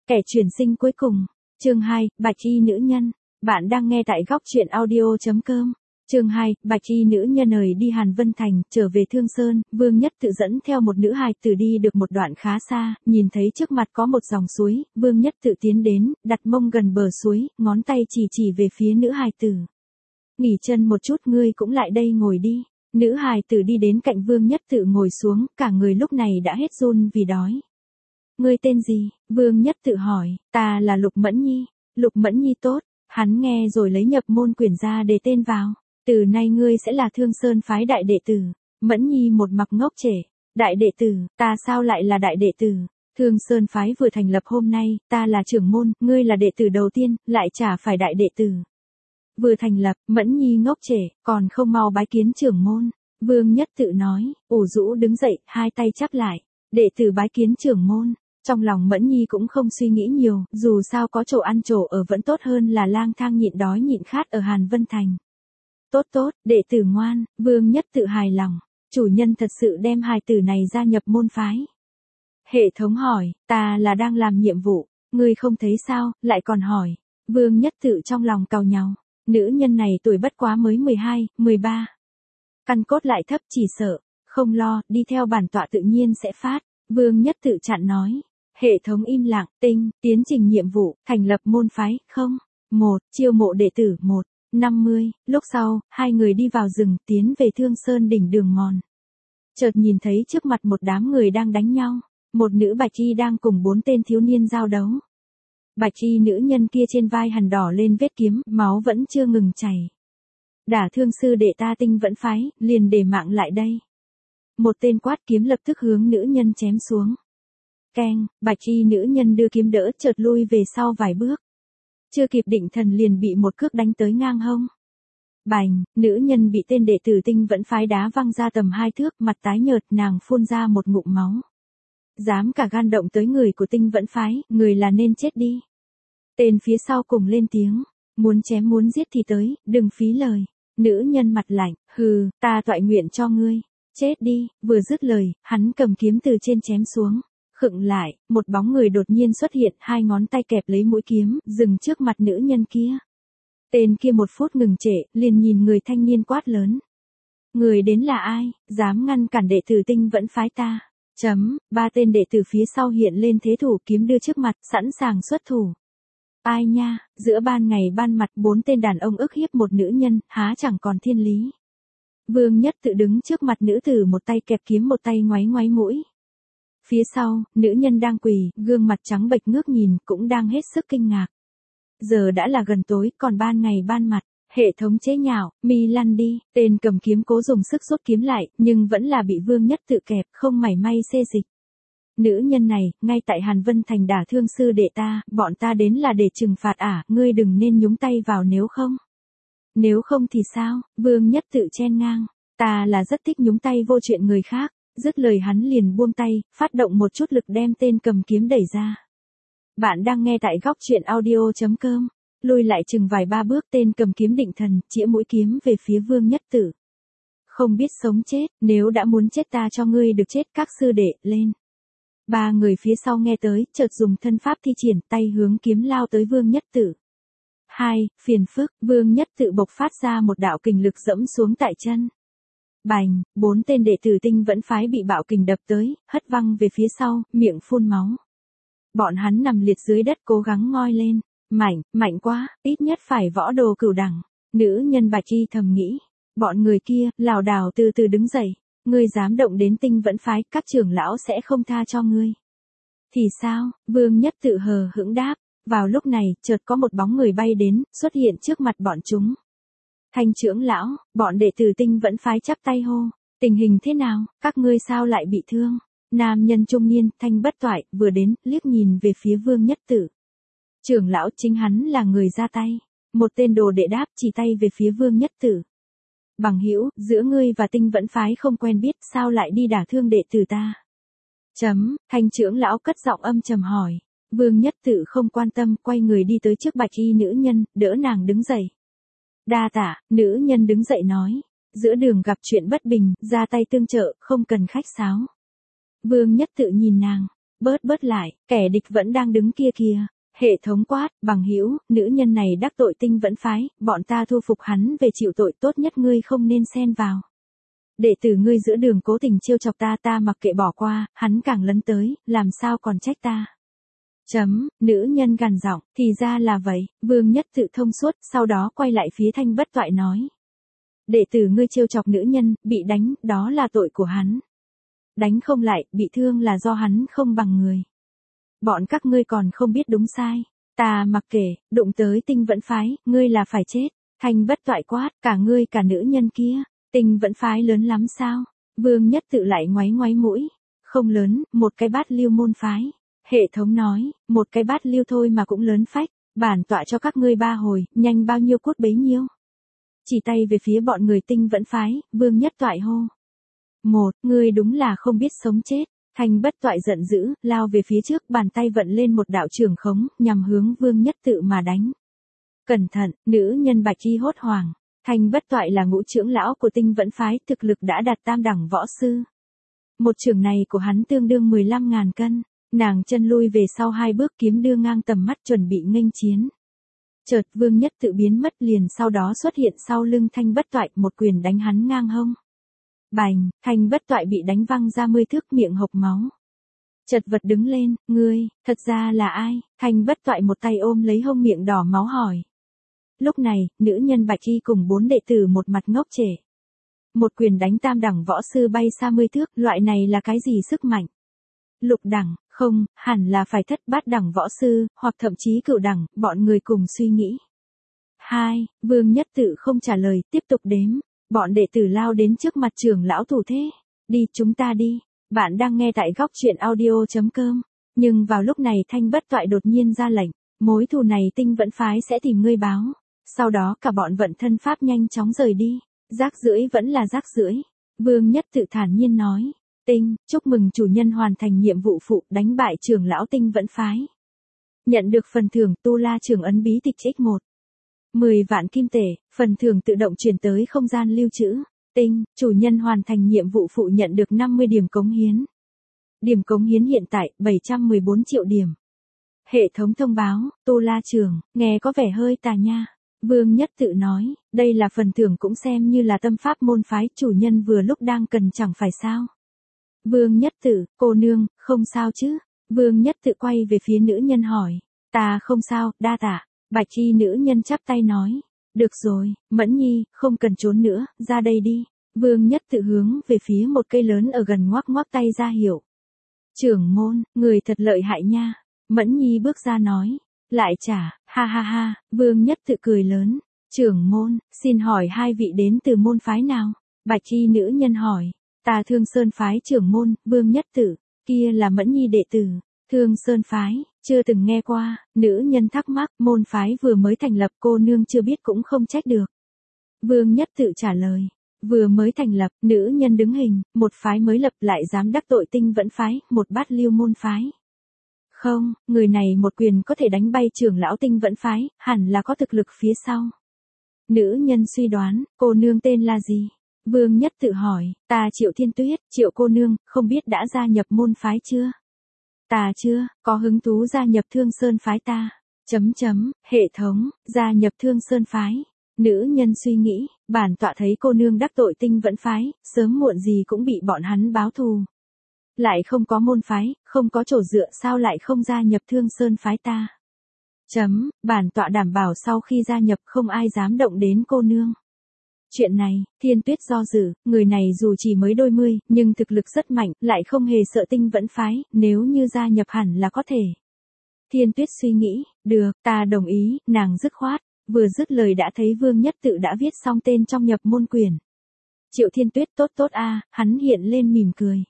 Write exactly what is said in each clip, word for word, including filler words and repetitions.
Kẻ chuyển sinh cuối cùng. Chương hai, Bạch y nữ nhân. Bạn đang nghe tại góc truyện audio chấm com. Chương hai, Bạch y nữ nhân ời đi Hàn Vân Thành, trở về Thương Sơn, Vương Nhất tự dẫn theo một nữ hài tử đi được một đoạn khá xa, nhìn thấy trước mặt có một dòng suối, Vương Nhất tự tiến đến, đặt mông gần bờ suối, ngón tay chỉ chỉ về phía nữ hài tử. Nghỉ chân một chút, ngươi cũng lại đây ngồi đi. Nữ hài tử đi đến cạnh Vương Nhất tự ngồi xuống, cả người lúc này đã hết run vì đói. Ngươi tên gì? Vương Nhất tự hỏi. Ta là Lục Mẫn Nhi. Lục Mẫn Nhi tốt. Hắn nghe rồi lấy nhập môn quyển ra để tên vào. Từ nay ngươi sẽ là Thương Sơn phái đại đệ tử. Mẫn Nhi một mặt ngốc trễ. Đại đệ tử, ta sao lại là đại đệ tử? Thương Sơn phái vừa thành lập hôm nay, ta là trưởng môn, ngươi là đệ tử đầu tiên, lại chả phải đại đệ tử. Vừa thành lập, Mẫn Nhi ngốc trễ, còn không mau bái kiến trưởng môn. Vương Nhất tự nói, ủ rũ đứng dậy, hai tay chắp lại. Đệ tử bái kiến trưởng môn. Trong lòng Mẫn Nhi cũng không suy nghĩ nhiều, dù sao có chỗ ăn chỗ ở vẫn tốt hơn là lang thang nhịn đói nhịn khát ở Hàn Vân Thành. Tốt tốt, đệ tử ngoan, Vương Nhất tự hài lòng. Chủ nhân thật sự đem hài tử này gia nhập môn phái. Hệ thống hỏi, ta là đang làm nhiệm vụ, ngươi không thấy sao, lại còn hỏi. Vương Nhất tự trong lòng cào nhàu. Nữ nhân này tuổi bất quá mới mười hai, mười ba. Căn cốt lại thấp, chỉ sợ. Không lo, đi theo bản tọa tự nhiên sẽ phát. Vương Nhất tự chặn nói. Hệ thống im lặng, tinh, tiến trình nhiệm vụ, thành lập môn phái, không. Một, chiêu mộ đệ tử, một, năm mươi, lúc sau, hai người đi vào rừng, tiến về Thương Sơn đỉnh đường mòn. Chợt nhìn thấy trước mặt một đám người đang đánh nhau, một nữ bạch y đang cùng bốn tên thiếu niên giao đấu. Bạch y nữ nhân kia trên vai hằn đỏ lên vết kiếm, máu vẫn chưa ngừng chảy. Đả thương sư đệ ta Tinh Vẫn phái, liền để mạng lại đây. Một tên quát kiếm lập tức hướng nữ nhân chém xuống. Keng, bạch y nữ nhân đưa kiếm đỡ chợt lui về sau vài bước. Chưa kịp định thần liền bị một cước đánh tới ngang hông. Bành, nữ nhân bị tên đệ tử Tinh Vẫn phái đá văng ra tầm hai thước, mặt tái nhợt, nàng phun ra một ngụm máu. Dám cả gan động tới người của Tinh Vẫn phái, người là nên chết đi. Tên phía sau cùng lên tiếng, muốn chém muốn giết thì tới, đừng phí lời. Nữ nhân mặt lạnh, hừ, ta toại nguyện cho ngươi. Chết đi, vừa dứt lời, hắn cầm kiếm từ trên chém xuống. Khựng lại, một bóng người đột nhiên xuất hiện, hai ngón tay kẹp lấy mũi kiếm, dừng trước mặt nữ nhân kia. Tên kia một phút ngừng trệ, liền nhìn người thanh niên quát lớn. Người đến là ai, dám ngăn cản đệ tử Tinh Vẫn phái ta? Chấm, ba tên đệ tử phía sau hiện lên thế thủ, kiếm đưa trước mặt, sẵn sàng xuất thủ. Ai nha, giữa ban ngày ban mặt bốn tên đàn ông ức hiếp một nữ nhân, há chẳng còn thiên lý. Vương Nhất tự đứng trước mặt nữ tử, một tay kẹp kiếm một tay ngoáy ngoáy mũi. Phía sau, nữ nhân đang quỳ, gương mặt trắng bệch ngước nhìn, cũng đang hết sức kinh ngạc. Giờ đã là gần tối, còn ban ngày ban mặt, hệ thống chế nhạo, mi lăn đi, tên cầm kiếm cố dùng sức rút kiếm lại, nhưng vẫn là bị Vương Nhất tự kẹp, không mảy may xê dịch. Nữ nhân này, ngay tại Hàn Vân Thành đả thương sư đệ ta, bọn ta đến là để trừng phạt ả, ngươi đừng nên nhúng tay vào nếu không. Nếu không thì sao, Vương Nhất tự chen ngang, ta là rất thích nhúng tay vô chuyện người khác. Dứt lời hắn liền buông tay, phát động một chút lực đem tên cầm kiếm đẩy ra. Bạn đang nghe tại góc truyện audio chấm com. Lùi lại chừng vài ba bước, tên cầm kiếm định thần, chĩa mũi kiếm về phía Vương Nhất Tử. Không biết sống chết, nếu đã muốn chết ta cho ngươi được chết, các sư đệ, lên. Ba người phía sau nghe tới, chợt dùng thân pháp thi triển, tay hướng kiếm lao tới Vương Nhất Tử. Hai, phiền phức, Vương Nhất Tử bộc phát ra một đạo kình lực dẫm xuống tại chân. Bành, bốn tên đệ tử Tinh Vẫn phái bị bạo kình đập tới, hất văng về phía sau, miệng phun máu. Bọn hắn nằm liệt dưới đất cố gắng ngoi lên. Mạnh, mạnh quá, ít nhất phải võ đồ cửu đẳng. Nữ nhân bạch y thầm nghĩ. Bọn người kia, lảo đảo từ từ đứng dậy. Ngươi dám động đến Tinh Vẫn phái, các trưởng lão sẽ không tha cho ngươi. Thì sao, Vương Nhất tự hờ hững đáp. Vào lúc này, chợt có một bóng người bay đến, xuất hiện trước mặt bọn chúng. Thanh trưởng lão, bọn đệ tử Tinh Vẫn phái chắp tay hô. Tình hình thế nào, các ngươi sao lại bị thương? Nam nhân trung niên, thanh bất toại, vừa đến, liếc nhìn về phía Vương Nhất Tử. Trưởng lão chính hắn là người ra tay. Một tên đồ đệ đáp, chỉ tay về phía Vương Nhất Tử. Bằng hữu, giữa ngươi và Tinh Vẫn phái không quen biết, sao lại đi đả thương đệ tử ta? Chấm, thanh trưởng lão cất giọng âm trầm hỏi. Vương Nhất Tử không quan tâm, quay người đi tới trước bạch y nữ nhân, đỡ nàng đứng dậy. Đa tạ, nữ nhân đứng dậy nói. Giữa đường gặp chuyện bất bình, ra tay tương trợ, không cần khách sáo. Vương Nhất Tự nhìn nàng. Bớt bớt lại, kẻ địch vẫn đang đứng kia kìa. Hệ thống quát, bằng hữu, nữ nhân này đắc tội tinh vẫn phái, bọn ta thu phục hắn về chịu tội, tốt nhất ngươi không nên xen vào. Đệ tử ngươi giữa đường cố tình trêu chọc ta, ta mặc kệ bỏ qua, hắn càng lấn tới, làm sao còn trách ta. Chấm, nữ nhân gằn giọng, thì ra là vậy, Vương Nhất Tự thông suốt, sau đó quay lại phía Thanh Bất Toại nói. Đệ tử ngươi trêu chọc nữ nhân, bị đánh, đó là tội của hắn. Đánh không lại, bị thương là do hắn không bằng người. Bọn các ngươi còn không biết đúng sai. Ta mặc kệ, đụng tới tinh vẫn phái, ngươi là phải chết. Thanh Bất Toại quát, cả ngươi cả nữ nhân kia. Tinh vẫn phái lớn lắm sao? Vương Nhất Tự lại ngoáy ngoáy mũi. Không lớn, một cái bát liêu môn phái. Hệ thống nói, một cái bát liêu thôi mà cũng lớn phách. Bản tọa cho các ngươi ba hồi, nhanh bao nhiêu cút bấy nhiêu. Chỉ tay về phía bọn người tinh vẫn phái, Vương Nhất Toại hô. Một, ngươi đúng là không biết sống chết. Thanh Bất Toại giận dữ, lao về phía trước, bàn tay vận lên một đạo trường khống, nhằm hướng Vương Nhất Tự mà đánh. Cẩn thận, nữ nhân Bạch Y hốt hoảng. Thanh Bất Toại là ngũ trưởng lão của tinh vẫn phái, thực lực đã đạt tam đẳng võ sư. Một trường này của hắn tương đương mười lăm ngàn cân. Nàng chân lui về sau hai bước, kiếm đưa ngang tầm mắt, chuẩn bị nghênh chiến. Chợt Vương Nhất Tự biến mất, liền sau đó xuất hiện sau lưng Thanh Bất Toại, một quyền đánh hắn ngang hông. Bành, Thanh Bất Toại bị đánh văng ra mươi thước, miệng hộc máu. Chật vật đứng lên, ngươi, thật ra là ai? Thanh Bất Toại một tay ôm lấy hông miệng đỏ máu hỏi. Lúc này, nữ nhân Bạch Y cùng bốn đệ tử một mặt ngốc trệ. Một quyền đánh tam đẳng võ sư bay xa mươi thước, loại này là cái gì sức mạnh? Lục đẳng, không, hẳn là phải thất bát đẳng võ sư, hoặc thậm chí cửu đẳng, bọn người cùng suy nghĩ. Hai, Vương Nhất Tự không trả lời, tiếp tục đếm. Bọn đệ tử lao đến trước mặt trưởng lão thủ thế. Đi, chúng ta đi. Bạn đang nghe tại góc truyện audio chấm com. Nhưng vào lúc này Thanh Bất Toại đột nhiên ra lệnh. Mối thù này tinh vẫn phái sẽ tìm ngươi báo. Sau đó cả bọn vận thân pháp nhanh chóng rời đi. Rác rưởi vẫn là rác rưởi. Vương Nhất Tự thản nhiên nói. Tinh, chúc mừng chủ nhân hoàn thành nhiệm vụ phụ, đánh bại trưởng lão tinh vẫn phái. Nhận được phần thưởng Tu La Trường Ấn bí tịch x một. mười vạn kim tệ, phần thưởng tự động chuyển tới không gian lưu trữ. Tinh, chủ nhân hoàn thành nhiệm vụ phụ, nhận được năm mươi điểm cống hiến. Điểm cống hiến hiện tại, bảy trăm mười bốn triệu điểm. Hệ thống thông báo, Tu La Trường, nghe có vẻ hơi tà nha. Vương Nhất Tự nói, đây là phần thưởng cũng xem như là tâm pháp môn phái, chủ nhân vừa lúc đang cần chẳng phải sao. Vương Nhất Tự, cô nương, không sao chứ? Vương Nhất Tự quay về phía nữ nhân hỏi. Ta không sao, đa tạ. Bạch Y nữ nhân chắp tay nói. Được rồi, Mẫn Nhi, không cần trốn nữa, ra đây đi. Vương Nhất Tự hướng về phía một cây lớn ở gần ngoắc ngoắc tay ra hiệu. Trưởng môn, người thật lợi hại nha. Mẫn Nhi bước ra nói. Lại trả, ha ha ha, Vương Nhất Tự cười lớn. Trưởng môn, xin hỏi hai vị đến từ môn phái nào? Bạch Y nữ nhân hỏi. Ta Thương Sơn phái trưởng môn, Vương Nhất Tự, kia là Mẫn Nhi đệ tử. Thương Sơn phái, chưa từng nghe qua, nữ nhân thắc mắc, môn phái vừa mới thành lập, cô nương chưa biết cũng không trách được. Vương Nhất Tự trả lời, vừa mới thành lập, nữ nhân đứng hình, một phái mới lập lại dám đắc tội tinh vẫn phái, một bát liêu môn phái. Không, người này một quyền có thể đánh bay trưởng lão tinh vẫn phái, hẳn là có thực lực phía sau. Nữ nhân suy đoán, cô nương tên là gì? Vương Nhất Tự hỏi, ta Triệu Thiên Tuyết, Triệu cô nương, không biết đã gia nhập môn phái chưa? Ta chưa, có hứng thú gia nhập Thương Sơn phái ta. Chấm chấm, hệ thống, gia nhập Thương Sơn phái. Nữ nhân suy nghĩ, bản tọa thấy cô nương đắc tội tinh vẫn phái, sớm muộn gì cũng bị bọn hắn báo thù. Lại không có môn phái, không có chỗ dựa, sao lại không gia nhập Thương Sơn phái ta? Chấm, bản tọa đảm bảo sau khi gia nhập không ai dám động đến cô nương. Chuyện này, Thiên Tuyết do dự, người này dù chỉ mới đôi mươi, nhưng thực lực rất mạnh, lại không hề sợ tinh vẫn phái, nếu như gia nhập hẳn là có thể. Thiên Tuyết suy nghĩ, được, ta đồng ý, nàng dứt khoát, vừa dứt lời đã thấy Vương Nhất Tự đã viết xong tên trong nhập môn quyển. Triệu Thiên Tuyết tốt tốt a, hắn hiện lên mỉm cười.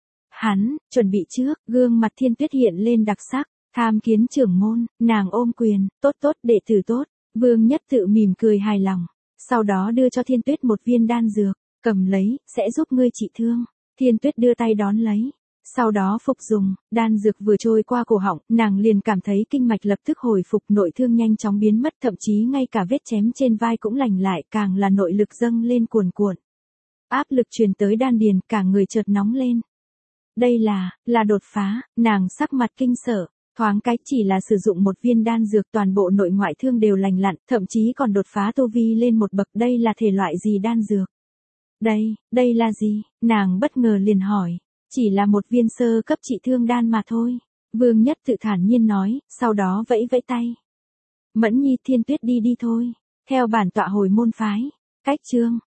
Hắn, chuẩn bị trước, gương mặt Thiên Tuyết hiện lên đặc sắc, tham kiến trưởng môn, nàng ôm quyền, tốt tốt, đệ tử tốt, Vương Nhất Tự mỉm cười hài lòng. Sau đó đưa cho Thiên Tuyết một viên đan dược, cầm lấy, sẽ giúp ngươi trị thương. Thiên Tuyết đưa tay đón lấy. Sau đó phục dùng, đan dược vừa trôi qua cổ họng, nàng liền cảm thấy kinh mạch lập tức hồi phục, nội thương nhanh chóng biến mất, thậm chí ngay cả vết chém trên vai cũng lành lại, càng là nội lực dâng lên cuồn cuộn. Áp lực truyền tới đan điền, cả người chợt nóng lên. Đây là, là đột phá, nàng sắc mặt kinh sợ, thoáng cái chỉ là sử dụng một viên đan dược toàn bộ nội ngoại thương đều lành lặn, thậm chí còn đột phá tu vi lên một bậc, đây là thể loại gì đan dược? Đây, đây là gì? Nàng bất ngờ liền hỏi, chỉ là một viên sơ cấp trị thương đan mà thôi. Vương Nhất tự thản nhiên nói, sau đó vẫy vẫy tay. Mẫn Nhi Thiên Tuyết đi đi thôi, theo bản tọa hồi môn phái, cách chương.